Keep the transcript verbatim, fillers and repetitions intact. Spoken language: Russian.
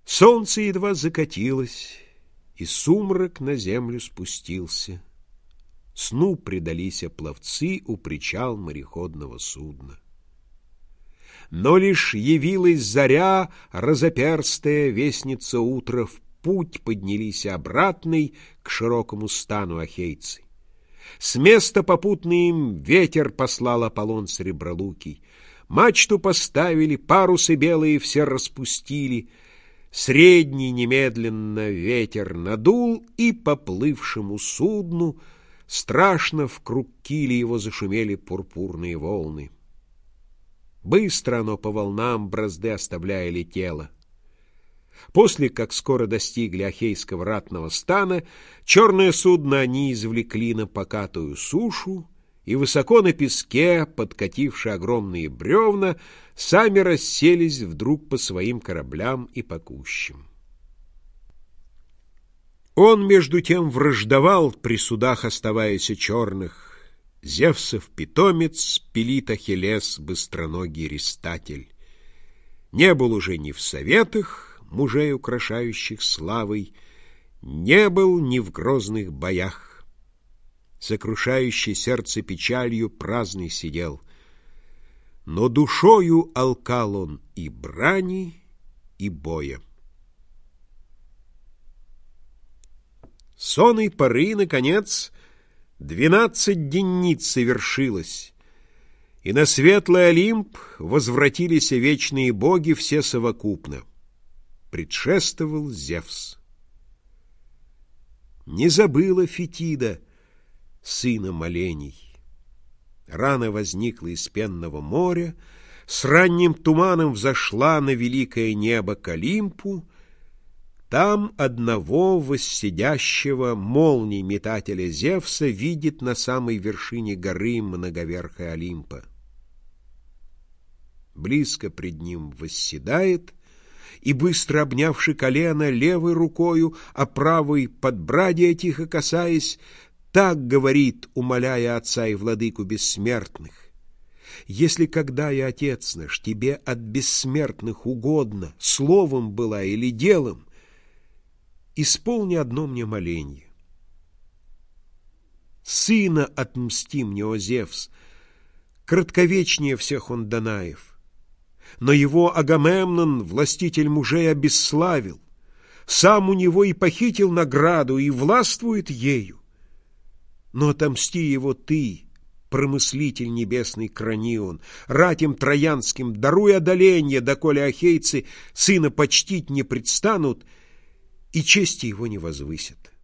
Солнце едва закатилось, и сумрак на землю спустился. Сну предались пловцы у причал мореходного судна. Но лишь явилась заря, разоперстая вестница утра, в путь поднялись обратный к широкому стану ахейцы. С места попутный им ветер послал Аполлон сребролукий. Мачту поставили, парусы белые все распустили. Средний немедленно ветер надул, и поплывшему судну страшно в круг кили его зашумели пурпурные волны. Быстро оно по волнам, бразды оставляя, летело. После, как скоро достигли Ахейского ратного стана, черное судно они извлекли на покатую сушу, и высоко на песке, подкативши огромные бревна, сами расселись вдруг по своим кораблям и по кущам. Он, между тем, враждовал при судах, оставаясь черных. Зевсов питомец, Пелит Ахиллес, быстроногий рестатель. Не был уже ни в советах, мужей, украшающих славой, не был ни в грозных боях. Сокрушающий сердце печалью праздный сидел, но душою алкал он и брани, и боя. Сонной поры, наконец, двенадцать денниц совершилось, и на светлый Олимп возвратились вечные боги все совокупно. Предшествовал Зевс. Не забыла Фетида сына молений. Рано возникла из пенного моря, с ранним туманом взошла на великое небо к Олимпу. Там одного воссидящего молний метателя Зевса видит на самой вершине горы многоверхой Олимпа. Близко пред ним восседает, и, быстро обнявши колено левой рукою, а правой подбрадия тихо касаясь, так говорит, умоляя Отца и Владыку бессмертных: «Если когда я, Отец наш, тебе от бессмертных угодно, словом была или делом, исполни одно мне моленье. Сына отмсти мне, о Зевс, кратковечнее всех он Данаев. Но его Агамемнон, властитель мужей, обесславил, сам у него и похитил награду, и властвует ею. Но отомсти его ты, промыслитель небесный Кранион, ратям троянским даруй одоленье, доколе ахейцы сына почтить не предстанут и чести его не возвысят».